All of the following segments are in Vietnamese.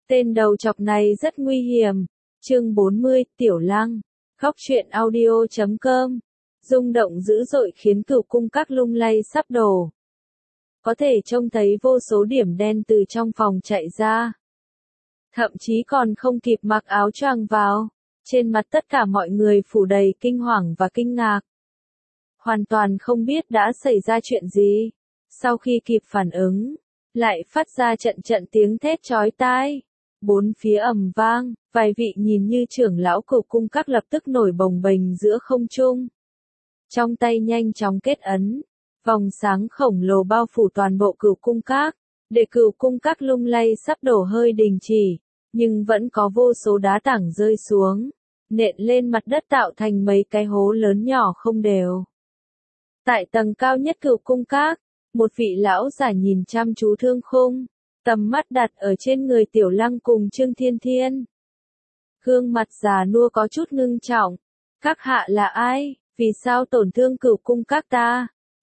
Tên đầu chọc này rất nguy hiểm. Chương 40, Tiểu Lăng. Khóc chuyện audio.com. Rung động dữ dội khiến cửu cung các lung lay sắp đổ. Có thể trông thấy vô số điểm đen từ trong phòng chạy ra. Thậm chí còn không kịp mặc áo choàng vào. Trên mặt tất cả mọi người phủ đầy kinh hoàng và kinh ngạc. Hoàn toàn không biết đã xảy ra chuyện gì. Sau khi kịp phản ứng, lại phát ra trận trận tiếng thét chói tai. Bốn phía ầm vang, vài vị nhìn như trưởng lão cửu cung các lập tức nổi bồng bềnh giữa không trung. Trong tay nhanh chóng kết ấn, vòng sáng khổng lồ bao phủ toàn bộ cửu cung các, để cửu cung các lung lay sắp đổ hơi đình chỉ, nhưng vẫn có vô số đá tảng rơi xuống, nện lên mặt đất tạo thành mấy cái hố lớn nhỏ không đều. Tại tầng cao nhất cửu cung các, một vị lão giả nhìn chăm chú Thương Khung, tầm mắt đặt ở trên người Tiểu Lăng cùng Trương Thiên Thiên. Gương mặt già nua có chút ngưng trọng. Các hạ là ai? Vì sao tổn thương cửu cung các ta?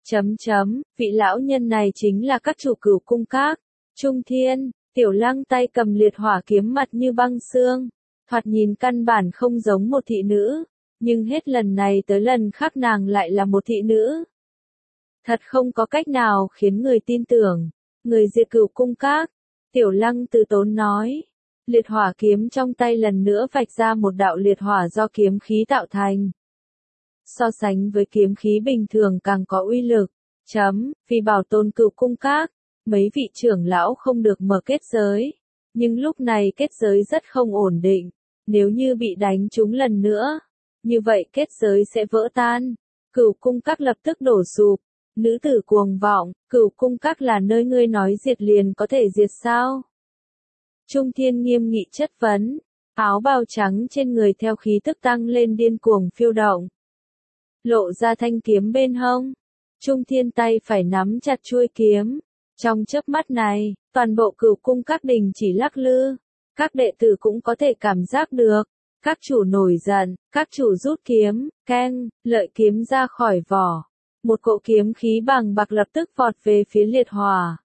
Vị lão nhân này chính là các chủ cửu cung các. Trung Thiên, Tiểu Lăng tay cầm liệt hỏa kiếm mặt như băng xương. Thoạt nhìn căn bản không giống một thị nữ. Nhưng hết lần này tới lần khác nàng lại là một thị nữ. Thật không có cách nào khiến người tin tưởng. Người diệt cửu cung các. Tiểu Lăng từ tốn nói. Liệt hỏa kiếm trong tay lần nữa vạch ra một đạo liệt hỏa do kiếm khí tạo thành. So sánh với kiếm khí bình thường càng có uy lực. Vì bảo tồn cửu cung các, mấy vị trưởng lão không được mở kết giới. Nhưng lúc này kết giới rất không ổn định. Nếu như bị đánh trúng lần nữa, như vậy kết giới sẽ vỡ tan. Cửu cung các lập tức đổ sụp. Nữ tử cuồng vọng, cửu cung các là nơi ngươi nói diệt liền có thể diệt sao? Trung Thiên nghiêm nghị chất vấn, áo bào trắng trên người theo khí tức tăng lên điên cuồng phiêu động. Lộ ra thanh kiếm bên hông. Trung Thiên tay phải nắm chặt chuôi kiếm. Trong chớp mắt này, toàn bộ cửu cung các đình chỉ lắc lư. Các đệ tử cũng có thể cảm giác được. Các chủ nổi giận, các chủ rút kiếm, keng, lợi kiếm ra khỏi vỏ. Một cỗ kiếm khí bàng bạc lập tức vọt về phía liệt hỏa.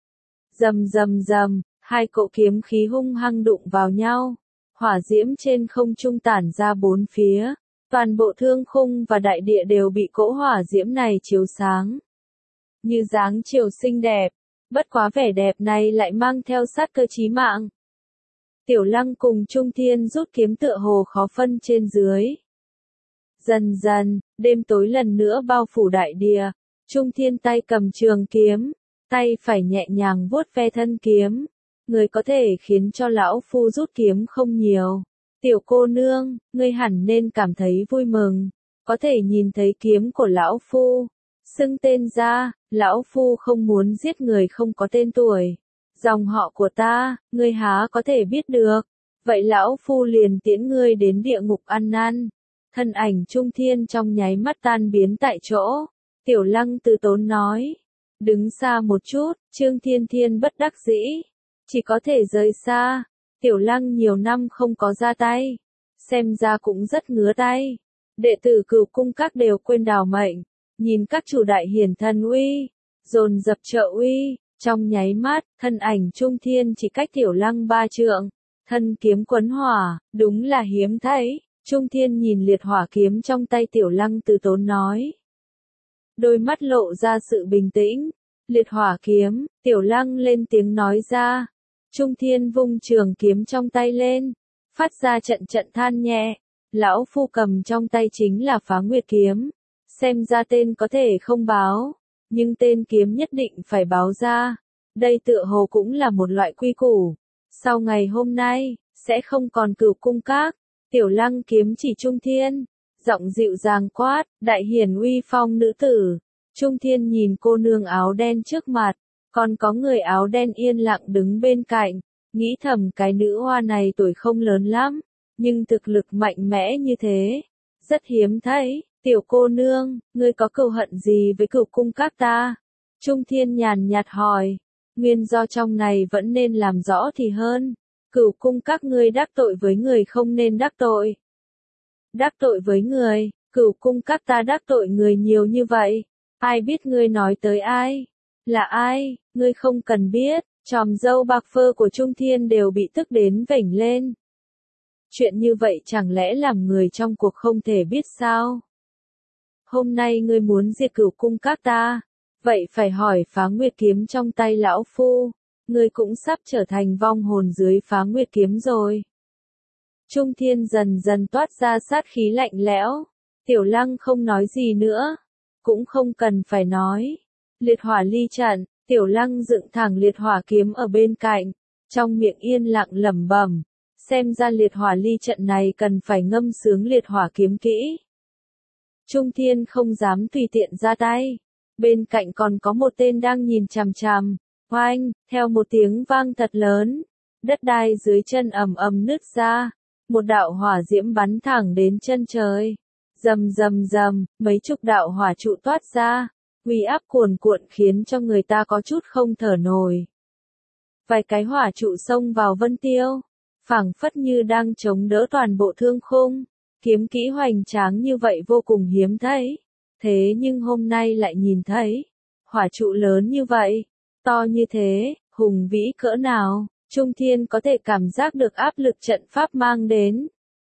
Rầm, hai cỗ kiếm khí hung hăng đụng vào nhau. Hỏa diễm trên không trung tản ra bốn phía. Toàn bộ Thương Khung và đại địa đều bị cỗ hỏa diễm này chiếu sáng. Như dáng chiều xinh đẹp. Bất quá vẻ đẹp này lại mang theo sát cơ chí mạng. Tiểu Lăng cùng Trung Thiên rút kiếm tựa hồ khó phân trên dưới. Dần dần, đêm tối lần nữa bao phủ đại địa. Trung Thiên tay cầm trường kiếm, tay phải nhẹ nhàng vuốt ve thân kiếm. Người có thể khiến cho lão phu rút kiếm không nhiều. Tiểu cô nương, ngươi hẳn nên cảm thấy vui mừng. Có thể nhìn thấy kiếm của lão phu. Xưng tên ra, lão phu không muốn giết người không có tên tuổi. Dòng họ của ta, ngươi há có thể biết được. Vậy lão phu liền tiễn ngươi đến địa ngục ăn năn. Thân ảnh Trung Thiên trong nháy mắt tan biến tại chỗ. Tiểu Lăng từ tốn nói. Đứng xa một chút, Trương Thiên Thiên bất đắc dĩ. Chỉ có thể rời xa. Tiểu Lăng nhiều năm không có ra tay. Xem ra cũng rất ngứa tay. Đệ tử cửu cung các đều quên đào mệnh. Nhìn các chủ đại hiển thần uy. Dồn dập trợ uy. Trong nháy mắt, thân ảnh Trung Thiên chỉ cách Tiểu Lăng 3 trượng. Thân kiếm quấn hỏa, đúng là hiếm thấy. Trung Thiên nhìn liệt hỏa kiếm trong tay Tiểu Lăng từ tốn nói. Đôi mắt lộ ra sự bình tĩnh. Liệt hỏa kiếm, Tiểu Lăng lên tiếng nói ra. Trung Thiên vung trường kiếm trong tay lên. Phát ra trận trận than nhẹ. Lão phu cầm trong tay chính là Phá Nguyệt kiếm. Xem ra tên có thể không báo. Nhưng tên kiếm nhất định phải báo ra. Đây tựa hồ cũng là một loại quy củ. Sau ngày hôm nay, sẽ không còn cửu cung các. Tiểu Lăng kiếm chỉ Trung Thiên. Giọng dịu dàng quát, đại hiển uy phong nữ tử. Trung Thiên nhìn cô nương áo đen trước mặt. Còn có người áo đen yên lặng đứng bên cạnh. Nghĩ thầm cái nữ hoa này tuổi không lớn lắm. Nhưng thực lực mạnh mẽ như thế. Rất hiếm thấy. Tiểu cô nương, ngươi có cừu hận gì với cửu cung các ta? Trung Thiên nhàn nhạt hỏi. Nguyên do trong này vẫn nên làm rõ thì hơn. Cửu cung các ngươi đắc tội với người không nên đắc tội. Đắc tội với người, cửu cung các ta đắc tội người nhiều như vậy. Ai biết ngươi nói tới ai? Là ai? Ngươi không cần biết. Tròm râu bạc phơ của Trung Thiên đều bị tức đến vểnh lên. Chuyện như vậy chẳng lẽ làm người trong cuộc không thể biết sao? Hôm nay ngươi muốn diệt Cửu cung các ta, vậy phải hỏi Phá Nguyệt kiếm trong tay lão phu, ngươi cũng sắp trở thành vong hồn dưới Phá Nguyệt kiếm rồi. Trung Thiên dần dần toát ra sát khí lạnh lẽo, Tiểu Lăng không nói gì nữa, cũng không cần phải nói. Liệt hỏa ly trận, Tiểu Lăng dựng thẳng liệt hỏa kiếm ở bên cạnh, trong miệng yên lặng lẩm bẩm, xem ra liệt hỏa ly trận này cần phải ngâm sướng liệt hỏa kiếm kỹ. Trung Thiên không dám tùy tiện ra tay, bên cạnh còn có một tên đang nhìn chằm chằm. Oanh, theo một tiếng vang thật lớn, đất đai dưới chân ầm ầm nứt ra, một đạo hỏa diễm bắn thẳng đến chân trời. Rầm rầm rầm, mấy chục đạo hỏa trụ toát ra, uy áp cuồn cuộn khiến cho người ta có chút không thở nổi. Vài cái hỏa trụ xông vào Vân Tiêu, phảng phất như đang chống đỡ toàn bộ thương khung. Kiếm kỹ hoành tráng như vậy vô cùng hiếm thấy, thế nhưng hôm nay lại nhìn thấy hỏa trụ lớn như vậy, to như thế, hùng vĩ cỡ nào, Trung Thiên có thể cảm giác được áp lực trận pháp mang đến.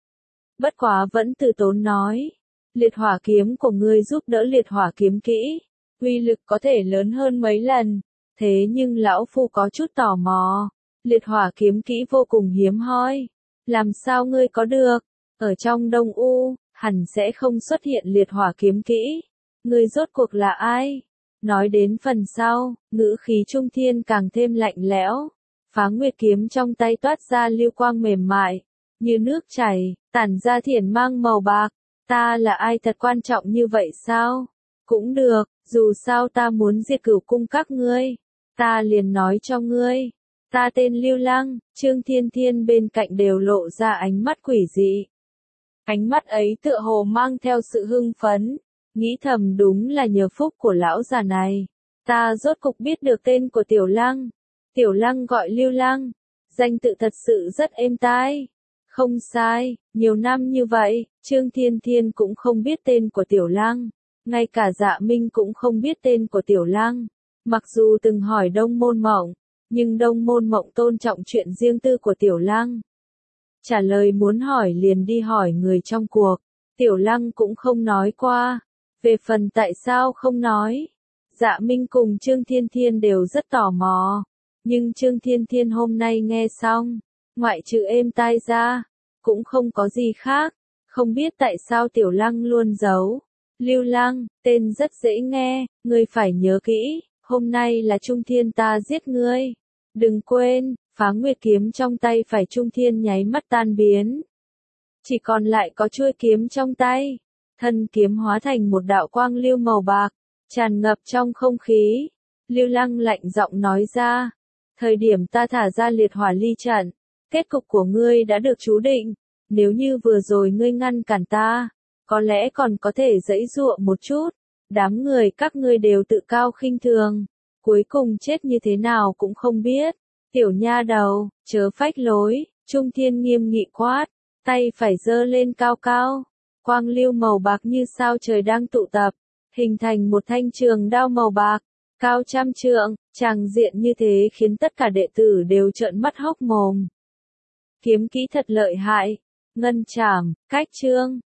Bất quá vẫn từ tốn nói, liệt hỏa kiếm của ngươi giúp đỡ liệt hỏa kiếm kỹ, uy lực có thể lớn hơn mấy lần, thế nhưng lão phu có chút tò mò, liệt hỏa kiếm kỹ vô cùng hiếm hoi, làm sao ngươi có được? Ở trong Đông U, hẳn sẽ không xuất hiện liệt hỏa kiếm kỹ. Ngươi rốt cuộc là ai? Nói đến phần sau, ngữ khí Trung Thiên càng thêm lạnh lẽo. Phá Nguyệt kiếm trong tay toát ra lưu quang mềm mại, như nước chảy, tản ra thiển mang màu bạc. Ta là ai thật quan trọng như vậy sao? Cũng được, dù sao ta muốn diệt Cửu cung các ngươi. Ta liền nói cho ngươi. Ta tên Lưu Lăng, Trương Thiên Thiên bên cạnh đều lộ ra ánh mắt quỷ dị. Ánh mắt ấy tựa hồ mang theo sự hưng phấn, nghĩ thầm đúng là nhờ phúc của lão già này. Ta rốt cục biết được tên của Tiểu Lăng. Tiểu Lăng gọi Lưu Lăng, danh tự thật sự rất êm tai. Không sai, nhiều năm như vậy, Trương Thiên Thiên cũng không biết tên của Tiểu Lăng. Ngay cả Dạ Minh cũng không biết tên của Tiểu Lăng. Mặc dù từng hỏi Đông Môn Mộng, nhưng Đông Môn Mộng tôn trọng chuyện riêng tư của Tiểu Lăng. Trả lời muốn hỏi liền đi hỏi người trong cuộc, Tiểu Lăng cũng không nói qua. Về phần tại sao không nói, Dạ Minh cùng Trương Thiên Thiên đều rất tò mò. Nhưng Trương Thiên Thiên hôm nay nghe xong, ngoại trừ êm tai ra, cũng không có gì khác. Không biết tại sao Tiểu Lăng luôn giấu. Lưu Lăng, tên rất dễ nghe, ngươi phải nhớ kỹ, hôm nay là Trung Thiên ta giết ngươi. Đừng quên, Phá Nguyệt kiếm trong tay phải Trung Thiên nháy mắt tan biến. Chỉ còn lại có chuôi kiếm trong tay. Thân kiếm hóa thành một đạo quang lưu màu bạc, tràn ngập trong không khí. Lưu Lăng lạnh giọng nói ra. Thời điểm ta thả ra liệt hỏa ly trận, kết cục của ngươi đã được chú định. Nếu như vừa rồi ngươi ngăn cản ta, có lẽ còn có thể giãy giụa một chút. Đám người các ngươi đều tự cao khinh thường. Cuối cùng chết như thế nào cũng không biết. Tiểu nha đầu, chớ phách lối, Trung Thiên nghiêm nghị quát, tay phải giơ lên cao cao. Quang lưu màu bạc như sao trời đang tụ tập, hình thành một thanh trường đao màu bạc, cao trăm trượng, tràng diện như thế khiến tất cả đệ tử đều trợn mắt hốc mồm. Kiếm kỹ thật lợi hại, ngân trảm, cách trương,